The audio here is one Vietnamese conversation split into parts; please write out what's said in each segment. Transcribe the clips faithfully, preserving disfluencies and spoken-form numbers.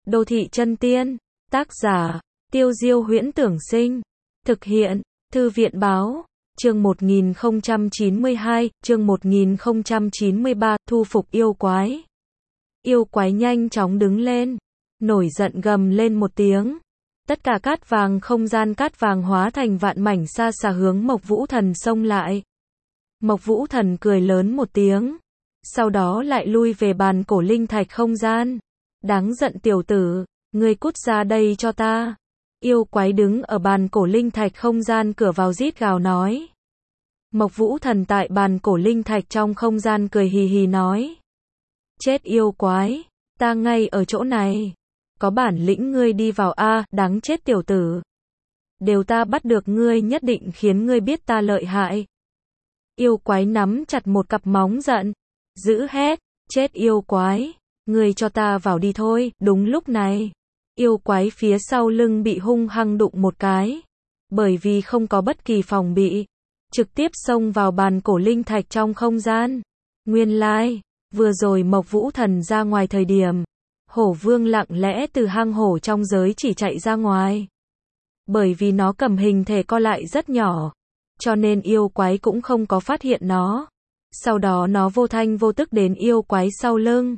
Đô thị chân tiên. Tác giả, Tiêu Diêu Huyễn Tưởng Sinh. Thực hiện, Thư viện Báo. Chương một nghìn không trăm chín mươi hai, chương một nghìn không trăm chín mươi ba, thu phục yêu quái. Yêu quái nhanh chóng đứng lên, nổi giận gầm lên một tiếng. Tất cả cát vàng không gian cát vàng hóa thành vạn mảnh xa xà hướng Mộc Vũ Thần xông lại. Mộc Vũ Thần cười lớn một tiếng, sau đó lại lui về bàn cổ linh thạch không gian. Đáng giận tiểu tử, ngươi cút ra đây cho ta. Yêu quái đứng ở bàn cổ linh thạch không gian cửa vào rít gào nói. Mộc Vũ Thần tại bàn cổ linh thạch trong không gian cười hì hì nói. Chết yêu quái, ta ngay ở chỗ này. Có bản lĩnh ngươi đi vào a, đáng chết tiểu tử. Đều ta bắt được ngươi nhất định khiến ngươi biết ta lợi hại. Yêu quái nắm chặt một cặp móng giận, dữ hét, chết yêu quái, ngươi cho ta vào đi thôi. Đúng lúc này, yêu quái phía sau lưng bị hung hăng đụng một cái, bởi vì không có bất kỳ phòng bị, trực tiếp xông vào bàn cổ linh thạch trong không gian. Nguyên lai, like, vừa rồi Mộc Vũ Thần ra ngoài thời điểm, Hổ Vương lặng lẽ từ hang hổ trong giới chỉ chạy ra ngoài. Bởi vì nó cầm hình thể co lại rất nhỏ, cho nên yêu quái cũng không có phát hiện nó. Sau đó nó vô thanh vô tức đến yêu quái sau lưng.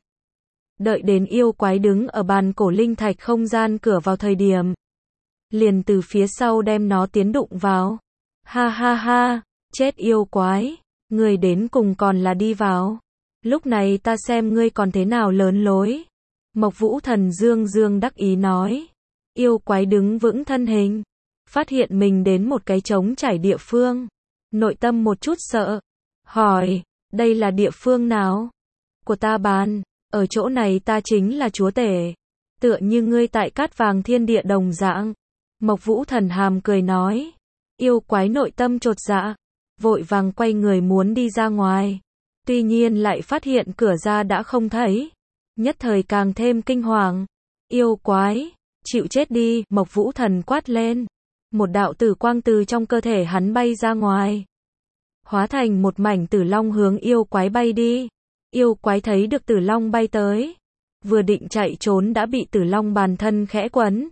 Đợi đến yêu quái đứng ở bàn cổ linh thạch không gian cửa vào thời điểm, liền từ phía sau đem nó tiến đụng vào. Ha ha ha, chết yêu quái, ngươi đến cùng còn là đi vào. Lúc này ta xem ngươi còn thế nào lớn lối. Mộc Vũ Thần dương dương đắc ý nói. Yêu quái đứng vững thân hình, phát hiện mình đến một cái trống trải địa phương, nội tâm một chút sợ, hỏi, đây là địa phương nào? Của ta bàn, ở chỗ này ta chính là chúa tể, tựa như ngươi tại cát vàng thiên địa đồng dạng. Mộc Vũ Thần hàm cười nói. Yêu quái nội tâm chột dạ, vội vàng quay người muốn đi ra ngoài, tuy nhiên lại phát hiện cửa ra đã không thấy, nhất thời càng thêm kinh hoàng. Yêu quái, chịu chết đi. Mộc Vũ Thần quát lên, một đạo tử quang từ trong cơ thể hắn bay ra ngoài, hóa thành một mảnh tử long hướng yêu quái bay đi. Yêu quái thấy được tử long bay tới, vừa định chạy trốn đã bị tử long bàn thân khẽ quấn.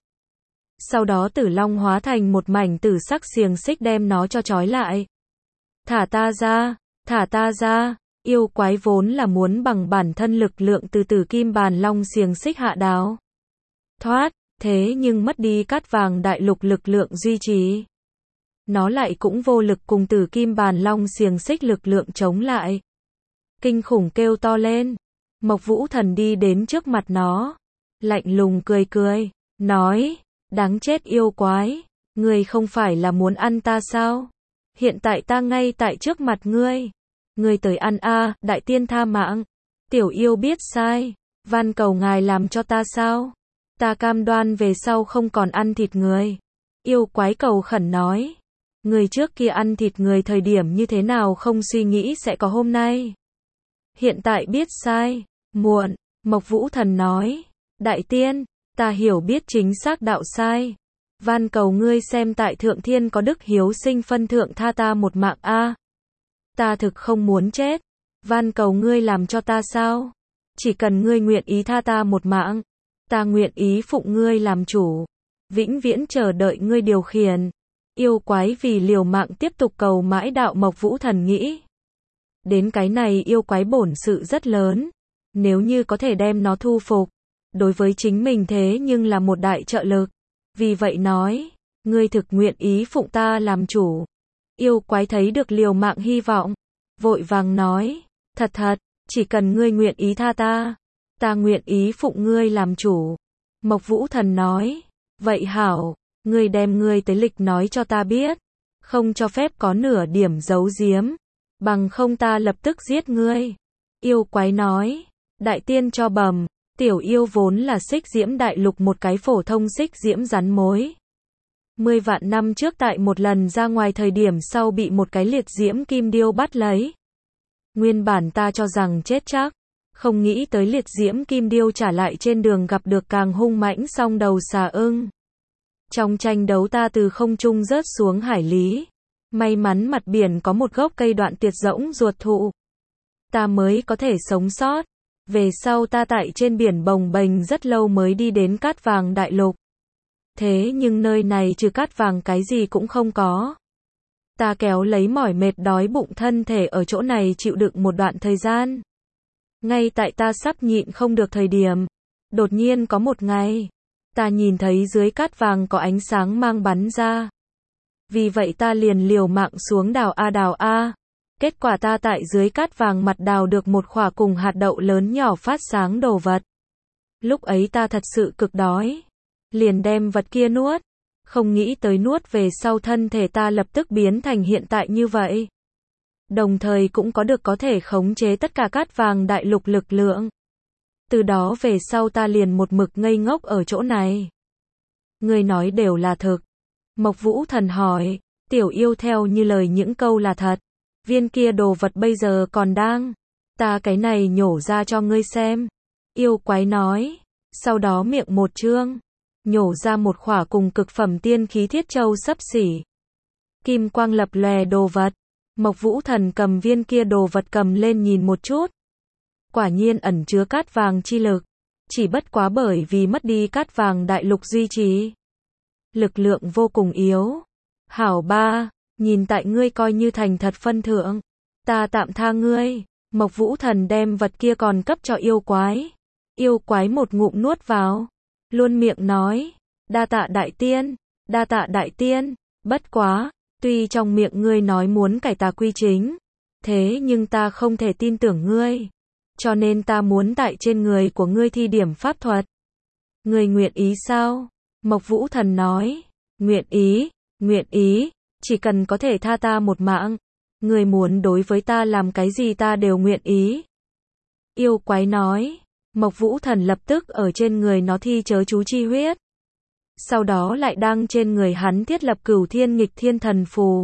Sau đó tử long hóa thành một mảnh tử sắc xiềng xích đem nó cho trói lại. Thả ta ra, thả ta ra. Yêu quái vốn là muốn bằng bản thân lực lượng từ tử kim bàn long xiềng xích hạ đáo thoát, thế nhưng mất đi cát vàng đại lục lực lượng duy trì. Nó lại cũng vô lực cùng tử kim bàn long xiềng xích lực lượng chống lại. Kinh khủng kêu to lên. Mộc Vũ Thần đi đến trước mặt nó, lạnh lùng cười cười, nói, đáng chết yêu quái, ngươi không phải là muốn ăn ta sao? Hiện tại ta ngay tại trước mặt ngươi. Ngươi tới ăn a, đại tiên tha mạng. Tiểu yêu biết sai, van cầu ngài làm cho ta sao? Ta cam đoan về sau không còn ăn thịt người. Yêu quái cầu khẩn nói. Người trước kia ăn thịt người thời điểm như thế nào không suy nghĩ sẽ có hôm nay. Hiện tại biết sai, muộn. Mộc Vũ Thần nói. Đại tiên, ta hiểu biết chính xác đạo sai. Van cầu ngươi xem tại thượng thiên có đức hiếu sinh phân thượng tha ta một mạng a. Ta thực không muốn chết. Van cầu ngươi làm cho ta sao? Chỉ cần ngươi nguyện ý tha ta một mạng, ta nguyện ý phụng ngươi làm chủ, vĩnh viễn chờ đợi ngươi điều khiển. Yêu quái vì liều mạng tiếp tục cầu mãi đạo. Mộc Vũ Thần nghĩ. Đến cái này yêu quái bổn sự rất lớn. Nếu như có thể đem nó thu phục, đối với chính mình thế nhưng là một đại trợ lực. Vì vậy nói, ngươi thực nguyện ý phụng ta làm chủ. Yêu quái thấy được liều mạng hy vọng, vội vàng nói, thật thật, chỉ cần ngươi nguyện ý tha ta, ta nguyện ý phụng ngươi làm chủ. Mộc Vũ Thần nói, vậy hảo, ngươi đem ngươi tới lịch nói cho ta biết, không cho phép có nửa điểm giấu giếm, bằng không ta lập tức giết ngươi. Yêu quái nói, đại tiên cho bầm, tiểu yêu vốn là xích diễm đại lục một cái phổ thông xích diễm rắn mối. Mười vạn năm trước tại một lần ra ngoài thời điểm sau bị một cái liệt diễm kim điêu bắt lấy. Nguyên bản ta cho rằng chết chắc, không nghĩ tới liệt diễm kim điêu trả lại trên đường gặp được càng hung mãnh song đầu xà ưng. Trong tranh đấu ta từ không trung rớt xuống hải lý. May mắn mặt biển có một gốc cây đoạn tuyệt rỗng ruột thụ, ta mới có thể sống sót. Về sau ta tại trên biển bồng bềnh rất lâu mới đi đến cát vàng đại lục. Thế nhưng nơi này trừ cát vàng cái gì cũng không có. Ta kéo lấy mỏi mệt đói bụng thân thể ở chỗ này chịu đựng một đoạn thời gian. Ngay tại ta sắp nhịn không được thời điểm, đột nhiên có một ngày, ta nhìn thấy dưới cát vàng có ánh sáng mang bắn ra. Vì vậy ta liền liều mạng xuống đào a đào a. Kết quả ta tại dưới cát vàng mặt đào được một khỏa cùng hạt đậu lớn nhỏ phát sáng đồ vật. Lúc ấy ta thật sự cực đói. Liền đem vật kia nuốt. Không nghĩ tới nuốt về sau thân thể ta lập tức biến thành hiện tại như vậy. Đồng thời cũng có được có thể khống chế tất cả cát vàng đại lục lực lượng. Từ đó về sau ta liền một mực ngây ngốc ở chỗ này. Ngươi nói đều là thực. Mộc Vũ Thần hỏi, tiểu yêu theo như lời những câu là thật. Viên kia đồ vật bây giờ còn đang. Ta cái này nhổ ra cho ngươi xem. Yêu quái nói. Sau đó miệng một trương. Nhổ ra một khỏa cùng cực phẩm tiên khí thiết châu xấp xỉ. Kim quang lập lòe đồ vật. Mộc Vũ Thần cầm viên kia đồ vật cầm lên nhìn một chút. Quả nhiên ẩn chứa cát vàng chi lực. Chỉ bất quá bởi vì mất đi cát vàng đại lục duy trì. Lực lượng vô cùng yếu. Hảo ba, nhìn tại ngươi coi như thành thật phân thượng. Ta tạm tha ngươi. Mộc Vũ Thần đem vật kia còn cấp cho yêu quái. Yêu quái một ngụm nuốt vào. Luôn miệng nói. Đa tạ đại tiên. Đa tạ đại tiên. Bất quá. Tuy trong miệng ngươi nói muốn cải tà quy chính. Thế nhưng ta không thể tin tưởng ngươi. Cho nên ta muốn tại trên người của ngươi thi điểm pháp thuật. Ngươi nguyện ý sao? Mộc Vũ Thần nói. Nguyện ý, nguyện ý. Chỉ cần có thể tha ta một mạng. Ngươi muốn đối với ta làm cái gì ta đều nguyện ý. Yêu quái nói. Mộc Vũ Thần lập tức ở trên người nó thi chớ chú chi huyết. Sau đó lại đang trên người hắn thiết lập cửu thiên nghịch thiên thần phù.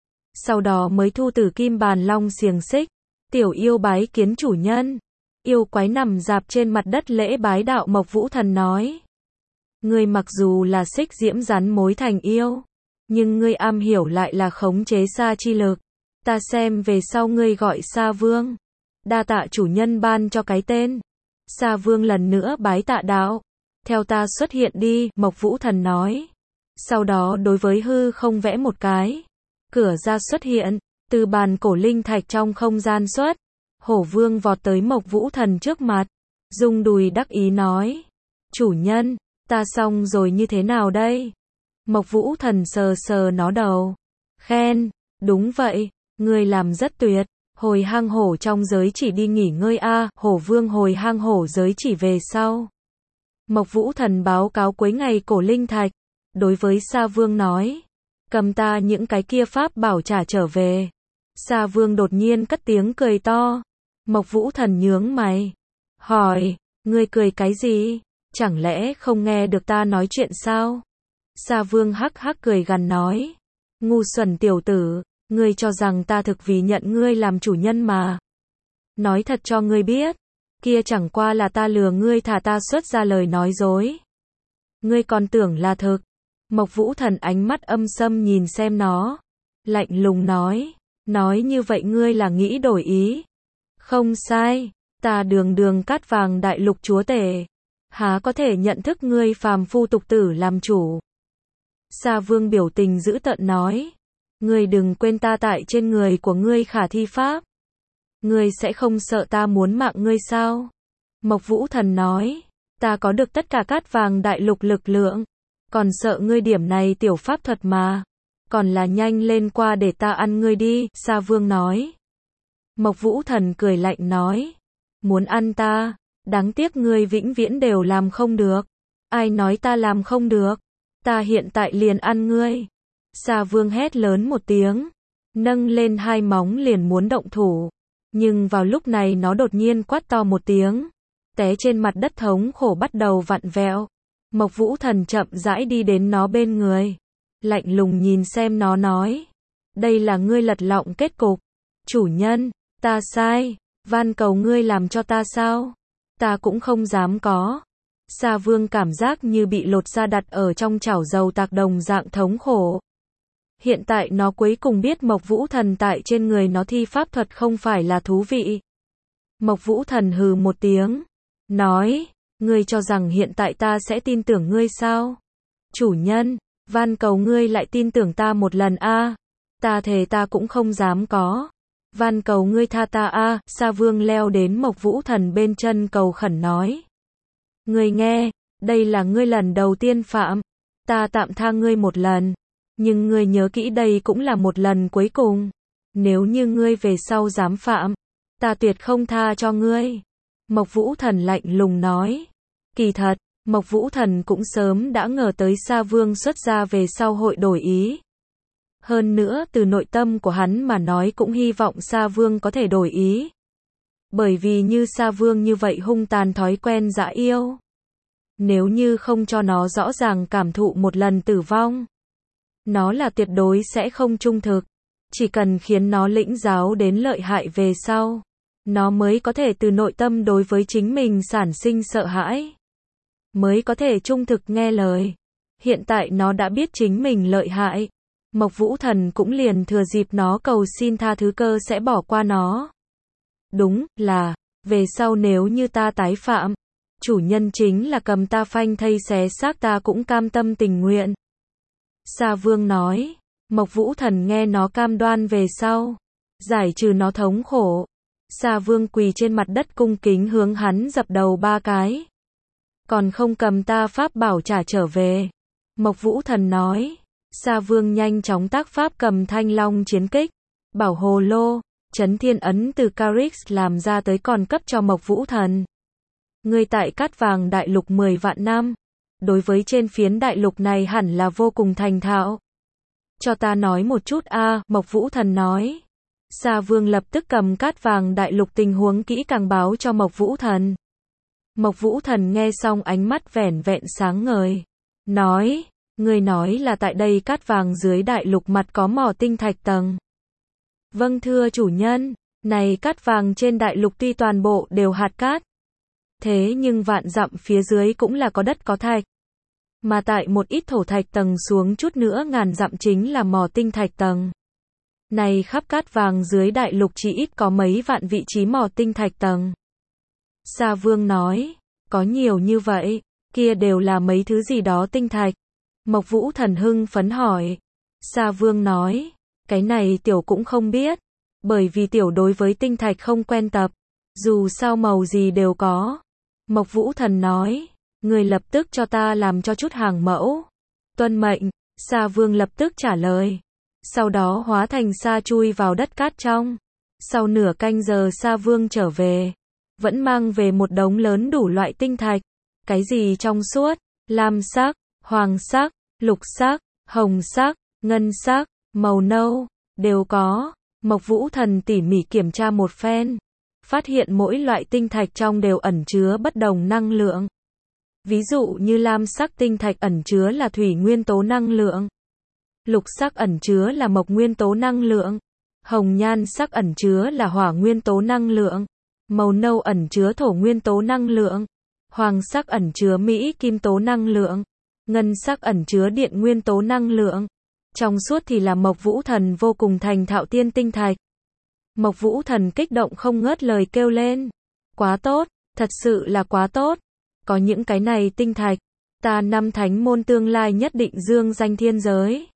Sau đó mới thu tử kim bàn long xiềng xích. Tiểu yêu bái kiến chủ nhân. Yêu quái nằm dạp trên mặt đất lễ bái đạo. Mộc Vũ Thần nói. Ngươi mặc dù là xích diễm rắn mối thành yêu. Nhưng ngươi am hiểu lại là khống chế sa chi lực. Ta xem về sau ngươi gọi Sa Vương. Đa tạ chủ nhân ban cho cái tên. Sa Vương lần nữa bái tạ đạo. Theo ta xuất hiện đi, Mộc Vũ Thần nói. Sau đó đối với hư không vẽ một cái. Cửa ra xuất hiện, từ bàn cổ linh thạch trong không gian xuất. Hổ Vương vọt tới Mộc Vũ Thần trước mặt. Rung đùi đắc ý nói. Chủ nhân, ta xong rồi như thế nào đây? Mộc Vũ Thần sờ sờ nó đầu. Khen, đúng vậy, ngươi làm rất tuyệt. Hồi hang hổ trong giới chỉ đi nghỉ ngơi a. À, Hổ Vương hồi hang hổ giới chỉ về sau. Mộc Vũ Thần báo cáo cuối ngày cổ linh thạch. Đối với Sa Vương nói. Cầm ta những cái kia pháp bảo trả trở về. Sa Vương đột nhiên cất tiếng cười to. Mộc Vũ Thần nhướng mày. Hỏi, ngươi cười cái gì? Chẳng lẽ không nghe được ta nói chuyện sao? Sa Vương hắc hắc cười gằn nói. Ngu xuẩn tiểu tử, ngươi cho rằng ta thực vì nhận ngươi làm chủ nhân mà. Nói thật cho ngươi biết. Kia chẳng qua là ta lừa ngươi thả ta xuất ra lời nói dối. Ngươi còn tưởng là thực. Mộc Vũ Thần ánh mắt âm sâm nhìn xem nó. Lạnh lùng nói. Nói như vậy ngươi là nghĩ đổi ý. Không sai. Ta đường đường cát vàng đại lục chúa tể. Há có thể nhận thức ngươi phàm phu tục tử làm chủ. Sa Vương biểu tình dữ tợn nói. Ngươi đừng quên ta tại trên người của ngươi khả thi pháp. Ngươi sẽ không sợ ta muốn mạng ngươi sao? Mộc Vũ Thần nói. Ta có được tất cả cát vàng đại lục lực lượng. Còn sợ ngươi điểm này tiểu pháp thuật mà. Còn là nhanh lên qua để ta ăn ngươi đi. Sa Vương nói. Mộc Vũ Thần cười lạnh nói. Muốn ăn ta? Đáng tiếc ngươi vĩnh viễn đều làm không được. Ai nói ta làm không được? Ta hiện tại liền ăn ngươi. Sa Vương hét lớn một tiếng. Nâng lên hai móng liền muốn động thủ. Nhưng vào lúc này nó đột nhiên quát to một tiếng. Té trên mặt đất thống khổ bắt đầu vặn vẹo. Mộc Vũ Thần chậm rãi đi đến nó bên người. Lạnh lùng nhìn xem nó nói. Đây là ngươi lật lọng kết cục. Chủ nhân, ta sai. Van cầu ngươi làm cho ta sao? Ta cũng không dám có. Sa Vương cảm giác như bị lột da đặt ở trong chảo dầu tạc đồng dạng thống khổ. Hiện tại nó cuối cùng biết Mộc Vũ Thần tại trên người nó thi pháp thuật không phải là thú vị. Mộc Vũ Thần hừ một tiếng, nói, ngươi cho rằng hiện tại ta sẽ tin tưởng ngươi sao? Chủ nhân, van cầu ngươi lại tin tưởng ta một lần a. Ta thề ta cũng không dám có. Van cầu ngươi tha ta a. Sa Vương leo đến Mộc Vũ Thần bên chân cầu khẩn nói. Ngươi nghe, đây là ngươi lần đầu tiên phạm. Ta tạm tha ngươi một lần. Nhưng ngươi nhớ kỹ đây cũng là một lần cuối cùng. Nếu như ngươi về sau dám phạm, ta tuyệt không tha cho ngươi. Mộc Vũ Thần lạnh lùng nói. Kỳ thật, Mộc Vũ Thần cũng sớm đã ngờ tới Sa Vương xuất gia về sau hội đổi ý. Hơn nữa từ nội tâm của hắn mà nói cũng hy vọng Sa Vương có thể đổi ý. Bởi vì như Sa Vương như vậy hung tàn thói quen dã yêu. Nếu như không cho nó rõ ràng cảm thụ một lần tử vong, nó là tuyệt đối sẽ không trung thực. Chỉ cần khiến nó lĩnh giáo đến lợi hại về sau, nó mới có thể từ nội tâm đối với chính mình sản sinh sợ hãi. Mới có thể trung thực nghe lời. Hiện tại nó đã biết chính mình lợi hại. Mộc Vũ Thần cũng liền thừa dịp nó cầu xin tha thứ cơ sẽ bỏ qua nó. Đúng là, về sau nếu như ta tái phạm, chủ nhân chính là cầm ta phanh thây xé xác ta cũng cam tâm tình nguyện. Sa Vương nói, Mộc Vũ Thần nghe nó cam đoan về sau, giải trừ nó thống khổ. Sa Vương quỳ trên mặt đất cung kính hướng hắn dập đầu ba cái. Còn không cầm ta pháp bảo trả trở về. Mộc Vũ Thần nói. Sa Vương nhanh chóng tác pháp cầm Thanh Long chiến kích, bảo hồ lô, chấn thiên ấn từ Carix làm ra tới còn cấp cho Mộc Vũ Thần. Ngươi tại Cát Vàng đại lục mười vạn năm, đối với trên phiến đại lục này hẳn là vô cùng thành thạo. Cho ta nói một chút a, Mộc Vũ Thần nói. Sa Vương lập tức cầm Cát Vàng đại lục tình huống kỹ càng báo cho Mộc Vũ Thần. Mộc Vũ Thần nghe xong ánh mắt vẻn vẹn sáng ngời, nói, ngươi nói là tại đây Cát Vàng dưới đại lục mặt có mỏ tinh thạch tầng. Vâng thưa chủ nhân, này Cát Vàng trên đại lục tuy toàn bộ đều hạt cát, thế nhưng vạn dặm phía dưới cũng là có đất có thạch. Mà tại một ít thổ thạch tầng xuống chút nữa ngàn dặm chính là mỏ tinh thạch tầng. Này khắp Cát Vàng dưới đại lục chỉ ít có mấy vạn vị trí mỏ tinh thạch tầng. Sa Vương nói, có nhiều như vậy, kia đều là mấy thứ gì đó tinh thạch. Mộc Vũ Thần hưng phấn hỏi. Sa Vương nói, cái này tiểu cũng không biết, bởi vì tiểu đối với tinh thạch không quen tập, dù sao màu gì đều có. Mộc Vũ Thần nói, người lập tức cho ta làm cho chút hàng mẫu. Tuân mệnh, Sa Vương lập tức trả lời. Sau đó hóa thành sa chui vào đất cát trong. Sau nửa canh giờ Sa Vương trở về, vẫn mang về một đống lớn đủ loại tinh thạch. Cái gì trong suốt, lam sắc, hoàng sắc, lục sắc, hồng sắc, ngân sắc, màu nâu, đều có. Mộc Vũ Thần tỉ mỉ kiểm tra một phen, phát hiện mỗi loại tinh thạch trong đều ẩn chứa bất đồng năng lượng. Ví dụ như lam sắc tinh thạch ẩn chứa là thủy nguyên tố năng lượng, lục sắc ẩn chứa là mộc nguyên tố năng lượng, hồng nhan sắc ẩn chứa là hỏa nguyên tố năng lượng, màu nâu ẩn chứa thổ nguyên tố năng lượng, hoàng sắc ẩn chứa mỹ kim tố năng lượng, ngân sắc ẩn chứa điện nguyên tố năng lượng, trong suốt thì là Mộc Vũ Thần vô cùng thành thạo tiên tinh thạch. Mộc Vũ Thần kích động không ngớt lời kêu lên, quá tốt, thật sự là quá tốt, có những cái này tinh thạch, ta năm thánh môn tương lai nhất định dương danh thiên giới.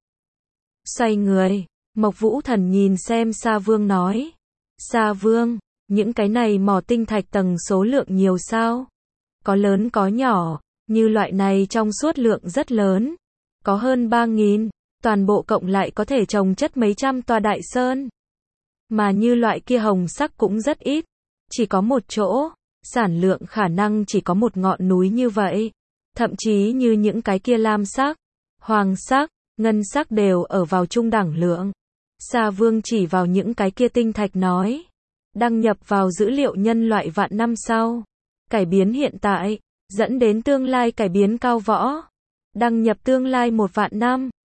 Xoay người, Mộc Vũ Thần nhìn xem Sa Vương nói, Sa Vương, những cái này mỏ tinh thạch tầng số lượng nhiều sao? Có lớn có nhỏ, như loại này trong suốt lượng rất lớn, có hơn ba nghìn, toàn bộ cộng lại có thể trồng chất mấy trăm tòa đại sơn. Mà như loại kia hồng sắc cũng rất ít, chỉ có một chỗ, sản lượng khả năng chỉ có một ngọn núi như vậy. Thậm chí như những cái kia lam sắc, hoàng sắc, ngân sắc đều ở vào trung đẳng lượng. Sa Vương chỉ vào những cái kia tinh thạch nói, đăng nhập vào dữ liệu nhân loại vạn năm sau, cải biến hiện tại, dẫn đến tương lai cải biến cao võ. Đăng nhập tương lai một vạn năm.